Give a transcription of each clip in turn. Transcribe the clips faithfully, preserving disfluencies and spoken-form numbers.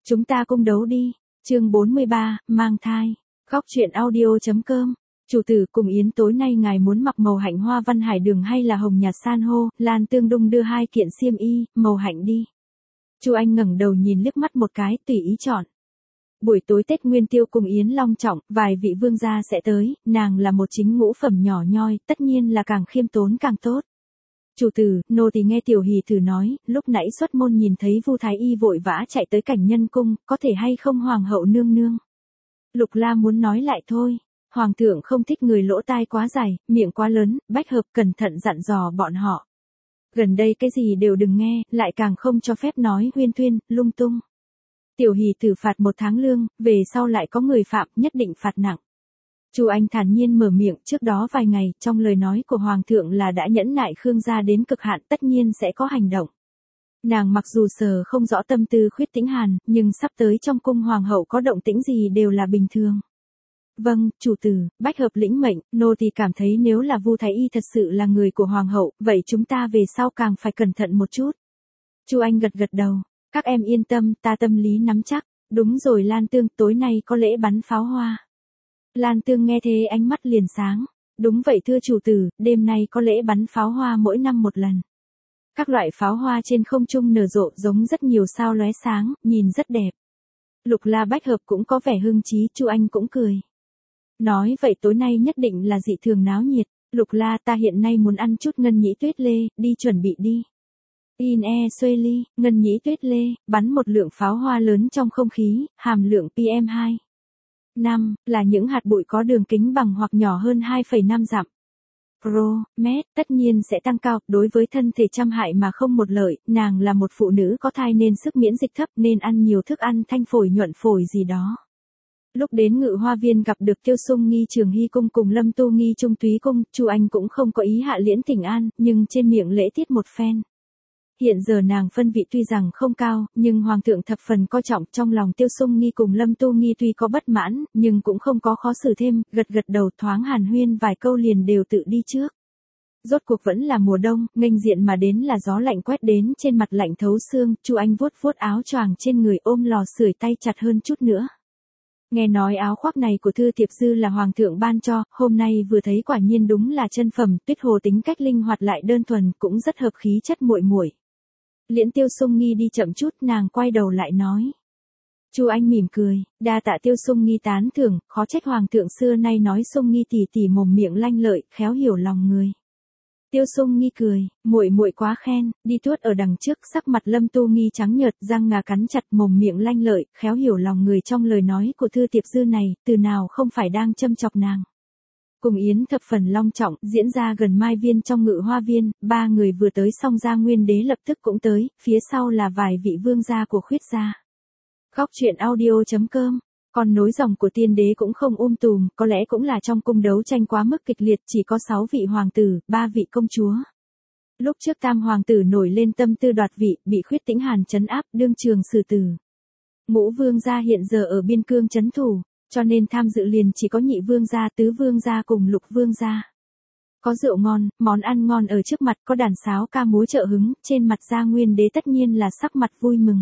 Chúng ta cung đấu đi. Chương bốn mươi ba, mang thai. Góc truyện audio.com. Chủ tử, cùng Yến tối nay ngài muốn mặc màu hạnh hoa văn hải đường hay là hồng nhạt san hô? Lan Tương đung đưa hai kiện xiêm y, màu hạnh đi. Chu Anh ngẩng đầu nhìn liếc mắt một cái, tùy ý chọn. Buổi tối Tết Nguyên Tiêu cùng Yến long trọng, vài vị vương gia sẽ tới, nàng là một chính ngũ phẩm nhỏ nhoi, tất nhiên là càng khiêm tốn càng tốt. Chủ tử, nô tỳ nghe Tiểu Hỷ thử nói, lúc nãy xuất môn nhìn thấy Vu Thái Y vội vã chạy tới cảnh nhân cung, có thể hay không hoàng hậu nương nương. Lục La muốn nói lại thôi, hoàng thượng không thích người lỗ tai quá dài, miệng quá lớn, Bách Hợp cẩn thận dặn dò bọn họ. Gần đây cái gì đều đừng nghe, lại càng không cho phép nói huyên thuyên, lung tung. Tiểu Hỷ tử phạt một tháng lương, về sau lại có người phạm, nhất định phạt nặng. Chu Anh thản nhiên mở miệng, trước đó vài ngày, trong lời nói của Hoàng thượng là đã nhẫn nại Khương gia đến cực hạn, tất nhiên sẽ có hành động. Nàng mặc dù sờ không rõ tâm tư Khuyết Tĩnh Hàn, nhưng sắp tới trong cung Hoàng hậu có động tĩnh gì đều là bình thường. Vâng, chủ tử, Bách Hợp lĩnh mệnh, nô tỳ cảm thấy nếu là Vu Thái Y thật sự là người của Hoàng hậu, vậy chúng ta về sau càng phải cẩn thận một chút. Chu Anh gật gật đầu, các em yên tâm, ta tâm lý nắm chắc. Đúng rồi Lan Tương, tối nay có lễ bắn pháo hoa. Lan Tương nghe thế ánh mắt liền sáng. Đúng vậy thưa chủ tử, đêm nay có lễ bắn pháo hoa mỗi năm một lần. Các loại pháo hoa trên không trung nở rộ giống rất nhiều sao lóe sáng, nhìn rất đẹp. Lục La Bách Hợp cũng có vẻ hưng trí, Chu Anh cũng cười. Nói vậy tối nay nhất định là dị thường náo nhiệt. Lục La, ta hiện nay muốn ăn chút ngân nhĩ tuyết lê, đi chuẩn bị đi. In e xuê ly, ngân nhĩ tuyết lê, bắn một lượng pháo hoa lớn trong không khí, hàm lượng pê em hai. năm, là những hạt bụi có đường kính bằng hoặc nhỏ hơn hai phẩy năm dặm. Pro, mét, tất nhiên sẽ tăng cao, đối với thân thể trăm hại mà không một lợi, nàng là một phụ nữ có thai nên sức miễn dịch thấp nên ăn nhiều thức ăn thanh phổi nhuận phổi gì đó. Lúc đến Ngự Hoa Viên gặp được Tiêu Sung Nghi Trường Hy Cung cùng Lâm Tu Nghi Trung Túy Cung, Chu Anh cũng không có ý hạ liễn thỉnh an, nhưng trên miệng lễ tiết một phen. Hiện giờ nàng phân vị tuy rằng không cao, nhưng Hoàng thượng thập phần coi trọng, trong lòng Tiêu Sung Nghi cùng Lâm Tu Nghi tuy có bất mãn, nhưng cũng không có khó xử thêm, gật gật đầu thoáng hàn huyên vài câu liền đều tự đi trước. Rốt cuộc vẫn là mùa đông, nghênh diện mà đến là gió lạnh quét đến trên mặt lạnh thấu xương, Chu Anh vuốt vuốt áo choàng trên người ôm lò sưởi tay chặt hơn chút nữa. Nghe nói áo khoác này của Thư Tiệp Dư là Hoàng thượng ban cho, hôm nay vừa thấy quả nhiên đúng là chân phẩm, Tuyết Hồ tính cách linh hoạt lại đơn thuần, cũng rất hợp khí chất muội muội. Liễn Tiêu Sung Nghi đi chậm chút, nàng quay đầu lại nói. Chu Anh mỉm cười, đa tạ Tiêu Sung Nghi tán thưởng, khó trách Hoàng thượng xưa nay nói Sung Nghi tỷ tỷ mồm miệng lanh lợi, khéo hiểu lòng người. Tiêu Sung Nghi cười, muội muội quá khen, đi tuốt ở đằng trước, sắc mặt Lâm Tu Nghi trắng nhợt, răng ngà cắn chặt, mồm miệng lanh lợi, khéo hiểu lòng người trong lời nói của Thư Tiệp Dư này, từ nào không phải đang châm chọc nàng. Cùng Yến thập phần long trọng, diễn ra gần Mai Viên trong Ngự Hoa Viên, ba người vừa tới xong Gia Nguyên Đế lập tức cũng tới, phía sau là vài vị vương gia của Khuyết gia. Góc truyện audio.com. Còn nối dòng của tiên đế cũng không um tùm, có lẽ cũng là trong cung đấu tranh quá mức kịch liệt, chỉ có sáu vị hoàng tử, ba vị công chúa. Lúc trước tam hoàng tử nổi lên tâm tư đoạt vị, bị Khuyết Tĩnh Hàn trấn áp, đương trường xử tử. Ngũ vương gia hiện giờ ở biên cương trấn thủ, cho nên tham dự liền chỉ có nhị vương gia, tứ vương gia cùng lục vương gia. Có rượu ngon, món ăn ngon ở trước mặt, có đàn sáo ca múa trợ hứng, trên mặt Gia Nguyên Đế tất nhiên là sắc mặt vui mừng.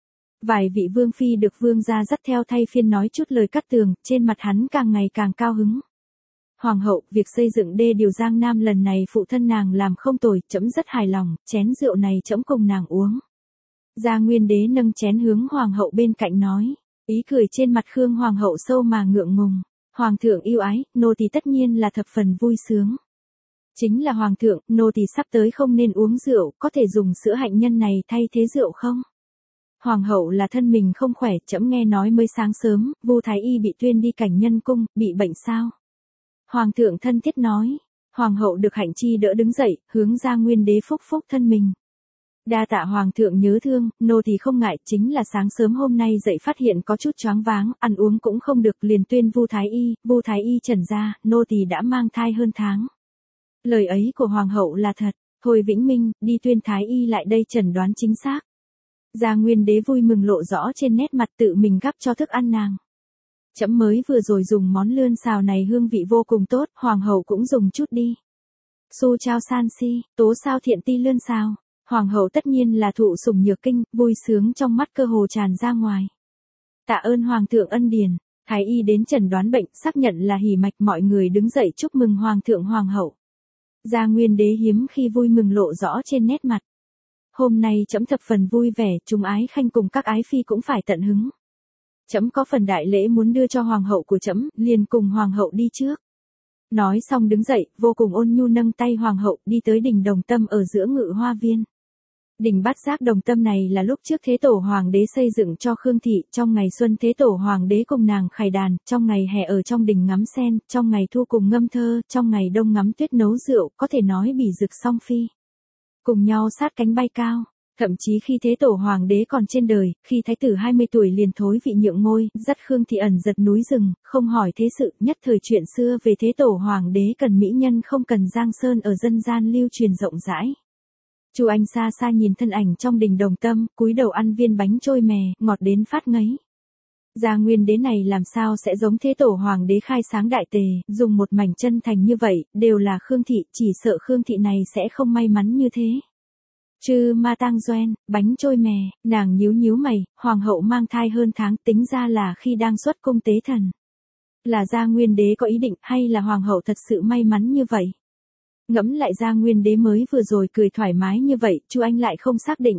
Vài vị vương phi được vương gia dắt theo thay phiên nói chút lời cắt tường, trên mặt hắn càng ngày càng cao hứng. Hoàng hậu, việc xây dựng đê điều Giang Nam lần này phụ thân nàng làm không tồi, trẫm rất hài lòng, chén rượu này trẫm cùng nàng uống. Gia Nguyên Đế nâng chén hướng hoàng hậu bên cạnh nói, ý cười trên mặt Khương hoàng hậu sâu mà ngượng ngùng. Hoàng thượng yêu ái, nô tỳ tất nhiên là thập phần vui sướng. Chính là hoàng thượng, nô tỳ sắp tới không nên uống rượu, có thể dùng sữa hạnh nhân này thay thế rượu không? Hoàng hậu là thân mình không khỏe, trẫm nghe nói mới sáng sớm, Vu Thái Y bị tuyên đi cảnh nhân cung, bị bệnh sao? Hoàng thượng thân thiết nói. Hoàng hậu được hạnh chi đỡ đứng dậy, hướng Gia Nguyên Đế phúc phúc thân mình. Đa tạ hoàng thượng nhớ thương, nô tỳ không ngại, chính là sáng sớm hôm nay dậy phát hiện có chút choáng váng, ăn uống cũng không được, liền tuyên Vu Thái Y, Vu Thái Y trần ra, nô tỳ đã mang thai hơn tháng. Lời ấy của hoàng hậu là thật, thôi Vĩnh Minh, đi tuyên Thái Y lại đây chẩn đoán chính xác. Gia Nguyên Đế vui mừng lộ rõ trên nét mặt, tự mình gắp cho thức ăn nàng. Trẫm mới vừa rồi dùng món lươn xào này hương vị vô cùng tốt, hoàng hậu cũng dùng chút đi. Su chao san si, tố sao thiện ti lươn xào. Hoàng hậu tất nhiên là thụ sủng nhược kinh, vui sướng trong mắt cơ hồ tràn ra ngoài. Tạ ơn hoàng thượng ân điển. Thái y đến chẩn đoán bệnh, xác nhận là hỉ mạch, mọi người đứng dậy chúc mừng hoàng thượng hoàng hậu. Gia Nguyên đế hiếm khi vui mừng lộ rõ trên nét mặt. Hôm nay trẫm thập phần vui vẻ, chúng ái khanh cùng các ái phi cũng phải tận hứng. Trẫm có phần đại lễ muốn đưa cho hoàng hậu của trẫm, liền cùng hoàng hậu đi trước. Nói xong đứng dậy, vô cùng ôn nhu nâng tay hoàng hậu đi tới đỉnh Đồng Tâm ở giữa Ngự Hoa Viên. Đỉnh Bát Giác Đồng Tâm này là lúc trước Thế Tổ Hoàng đế xây dựng cho Khương thị, trong ngày xuân Thế Tổ Hoàng đế cùng nàng khải đàn, trong ngày hè ở trong đình ngắm sen, trong ngày thu cùng ngâm thơ, trong ngày đông ngắm tuyết nấu rượu, có thể nói bỉ rực song phi. Cùng nhau sát cánh bay cao. Thậm chí khi Thế Tổ Hoàng đế còn trên đời, khi Thái tử hai mươi tuổi liền thối vị nhượng ngôi, dắt Khương thị ẩn giật núi rừng, không hỏi thế sự, nhất thời chuyện xưa về Thế Tổ Hoàng đế cần mỹ nhân không cần giang sơn ở dân gian lưu truyền rộng rãi. Chu Anh xa xa nhìn thân ảnh trong đình Đồng Tâm, cúi đầu ăn viên bánh trôi mè, ngọt đến phát ngấy. Gia Nguyên đế này làm sao sẽ giống Thế Tổ Hoàng đế khai sáng đại tề, dùng một mảnh chân thành như vậy, đều là Khương thị, chỉ sợ Khương thị này sẽ không may mắn như thế. Chư ma tang doen, bánh trôi mè, nàng nhíu nhíu mày, hoàng hậu mang thai hơn tháng, tính ra là khi đang xuất cung tế thần. Là Gia Nguyên đế có ý định hay là hoàng hậu thật sự may mắn như vậy? Ngẫm lại Gia Nguyên đế mới vừa rồi cười thoải mái như vậy, Chu Anh lại không xác định.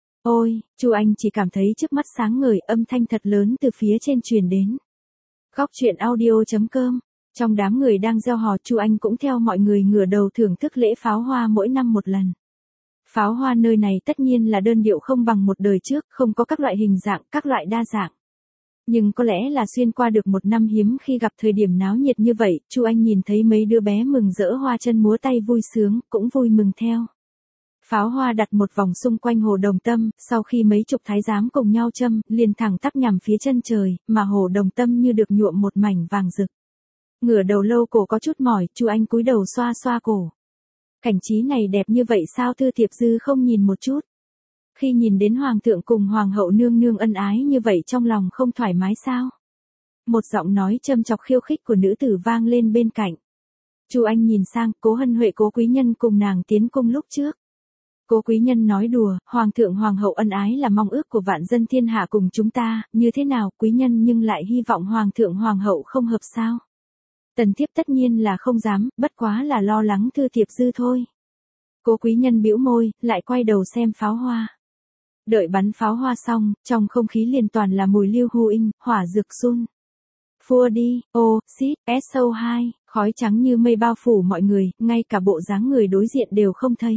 Ôi, Chu Anh chỉ cảm thấy trước mắt sáng ngời, âm thanh thật lớn từ phía trên truyền đến. Góc truyện audio chấm com. Trong đám người đang reo hò, Chu Anh cũng theo mọi người ngửa đầu thưởng thức lễ pháo hoa mỗi năm một lần. Pháo hoa nơi này tất nhiên là đơn điệu không bằng một đời trước, không có các loại hình dạng, các loại đa dạng. Nhưng có lẽ là xuyên qua được một năm hiếm khi gặp thời điểm náo nhiệt như vậy, Chu Anh nhìn thấy mấy đứa bé mừng rỡ hoa chân múa tay vui sướng, cũng vui mừng theo. Pháo hoa đặt một vòng xung quanh hồ Đồng Tâm, sau khi mấy chục thái giám cùng nhau châm, liền thẳng tắp nhằm phía chân trời, mà hồ Đồng Tâm như được nhuộm một mảnh vàng rực. Ngửa đầu lâu cổ có chút mỏi, Chu Anh cúi đầu xoa xoa cổ. Cảnh trí này đẹp như vậy sao Thư Thiệp Dư không nhìn một chút? Khi nhìn đến hoàng thượng cùng hoàng hậu nương nương ân ái như vậy trong lòng không thoải mái sao? Một giọng nói châm chọc khiêu khích của nữ tử vang lên bên cạnh. Chu Anh nhìn sang, Cố Hân Huệ Cố quý nhân cùng nàng tiến cung lúc trước. Cố quý nhân nói đùa, hoàng thượng hoàng hậu ân ái là mong ước của vạn dân thiên hạ cùng chúng ta, như thế nào quý nhân nhưng lại hy vọng hoàng thượng hoàng hậu không hợp sao? Tần thiếp tất nhiên là không dám, bất quá là lo lắng Thư Thiệp Dư thôi. Cố quý nhân bĩu môi, lại quay đầu xem pháo hoa. Đợi bắn pháo hoa xong, trong không khí liền toàn là mùi lưu hu inh, hỏa dược sun. Phua đi, ô, xít, ét o hai, khói trắng như mây bao phủ mọi người, ngay cả bộ dáng người đối diện đều không thấy.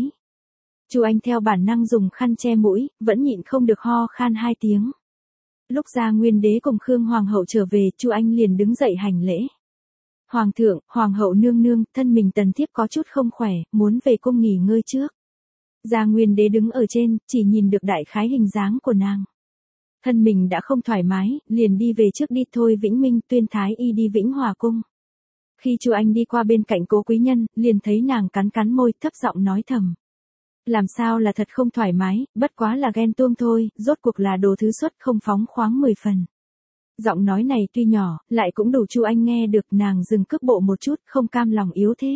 Chu Anh theo bản năng dùng khăn che mũi, vẫn nhịn không được ho khan hai tiếng. Lúc Gia Nguyên đế cùng Khương hoàng hậu trở về, Chu Anh liền đứng dậy hành lễ. Hoàng thượng, hoàng hậu nương nương, thân mình tần thiếp có chút không khỏe, muốn về cung nghỉ ngơi trước. Gia Nguyên đế đứng ở trên, chỉ nhìn được đại khái hình dáng của nàng. Thân mình đã không thoải mái, liền đi về trước đi thôi. Vĩnh Minh tuyên thái y đi Vĩnh Hòa cung. Khi Chu Anh đi qua bên cạnh Cố quý nhân, liền thấy nàng cắn cắn môi, thấp giọng nói thầm. Làm sao là thật không thoải mái, bất quá là ghen tuông thôi, rốt cuộc là đồ thứ xuất không phóng khoáng mười phần. Giọng nói này tuy nhỏ, lại cũng đủ Chu Anh nghe được. Nàng dừng cước bộ một chút, không cam lòng yếu thế.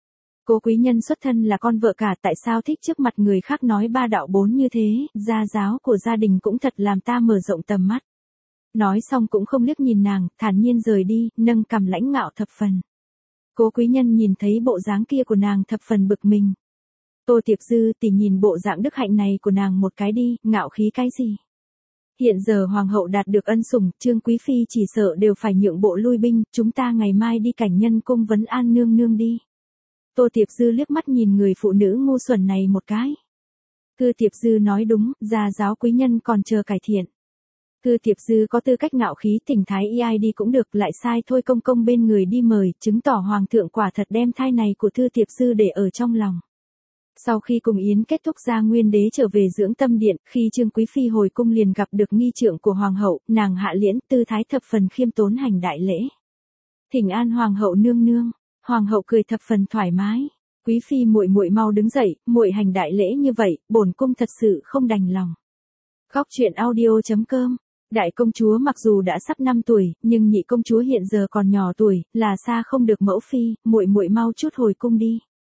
Cố quý nhân xuất thân là con vợ cả, tại sao thích trước mặt người khác nói ba đạo bốn như thế, gia giáo của gia đình cũng thật làm ta mở rộng tầm mắt. Nói xong cũng không liếc nhìn nàng, thản nhiên rời đi, nâng cằm lãnh ngạo thập phần. Cố quý nhân nhìn thấy bộ dáng kia của nàng thập phần bực mình. Tô Tiệp Dư tỷ nhìn bộ dạng đức hạnh này của nàng một cái đi, ngạo khí cái gì? Hiện giờ hoàng hậu đạt được ân sủng, Trương quý phi chỉ sợ đều phải nhượng bộ lui binh, chúng ta ngày mai đi Cảnh Nhân cung vấn an nương nương đi. Tô Tiệp Dư liếc mắt nhìn người phụ nữ ngu xuẩn này một cái. Thư Tiệp Dư nói đúng, gia giáo quý nhân còn chờ cải thiện. Thư Tiệp Dư có tư cách ngạo khí, thỉnh thái y ai đi cũng được, lại sai thôi công công bên người đi mời, chứng tỏ hoàng thượng quả thật đem thai này của Thư Tiệp Dư để ở trong lòng. Sau khi cùng yến kết thúc, Gia Nguyên đế trở về dưỡng tâm điện, khi Trương quý phi hồi cung liền gặp được nghi trượng của hoàng hậu, nàng hạ liễn, tư thái thập phần khiêm tốn hành đại lễ. Thỉnh an hoàng hậu nương nương. Hoàng hậu cười thập phần thoải mái. Quý phi muội muội mau đứng dậy, muội hành đại lễ như vậy, bổn cung thật sự không đành lòng. Góc truyện audio chấm com. Đại công chúa mặc dù đã sắp năm tuổi, nhưng nhị công chúa hiện giờ còn nhỏ tuổi, là xa không được mẫu phi, muội muội mau chút hồi cung đi.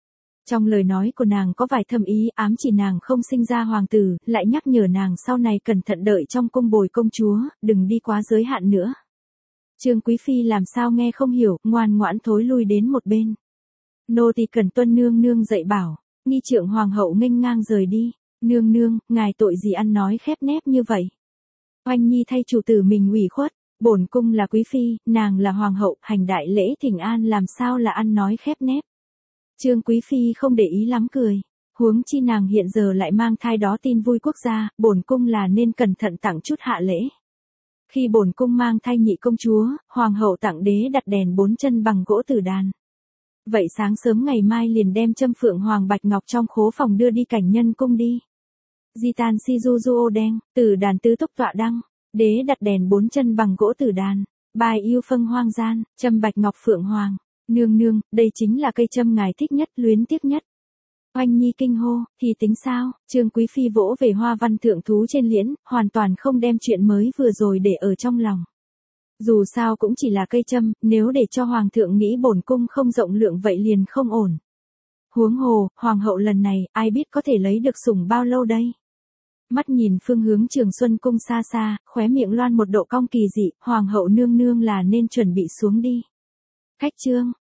Trong lời nói của nàng có vài thâm ý, ám chỉ nàng không sinh ra hoàng tử, lại nhắc nhở nàng sau này cẩn thận đợi trong cung bồi công chúa, đừng đi quá giới hạn nữa. Trương Quý Phi làm sao nghe không hiểu, ngoan ngoãn thối lui đến một bên. Nô tỳ cần tuân nương nương dạy bảo. Nghi trượng hoàng hậu nghênh ngang rời đi. Nương nương, ngài tội gì ăn nói khép nép như vậy? Oanh Nhi thay chủ tử mình ủy khuất, bổn cung là quý phi, nàng là hoàng hậu, hành đại lễ thỉnh an làm sao là ăn nói khép nép. Trương Quý Phi không để ý lắm cười. Huống chi nàng hiện giờ lại mang thai đó tin vui quốc gia, bổn cung là nên cẩn thận tặng chút hạ lễ. Khi bổn cung mang thai nhị công chúa, hoàng hậu tặng đế đặt đèn bốn chân bằng gỗ tử đàn. Vậy sáng sớm ngày mai liền đem châm phượng hoàng bạch ngọc trong khố phòng đưa đi cảnh nhân cung đi. Di tan si du du ô đen, tử đàn tứ túc tọa đăng, đế đặt đèn bốn chân bằng gỗ tử đàn, bài yêu phân hoang gian, châm bạch ngọc phượng hoàng. Nương nương, đây chính là cây châm ngài thích nhất, luyến tiếc nhất. Oanh Nhi kinh hô, thì tính sao? Trương Quý Phi vỗ về hoa văn thượng thú trên liễn, hoàn toàn không đem chuyện mới vừa rồi để ở trong lòng. Dù sao cũng chỉ là cây châm, nếu để cho hoàng thượng nghĩ bổn cung không rộng lượng vậy liền không ổn. Huống hồ, hoàng hậu lần này, ai biết có thể lấy được sủng bao lâu đây? Mắt nhìn phương hướng Trường Xuân cung xa xa, khóe miệng loan một độ cong kỳ dị, hoàng hậu nương nương là nên chuẩn bị xuống đi. Khách trương,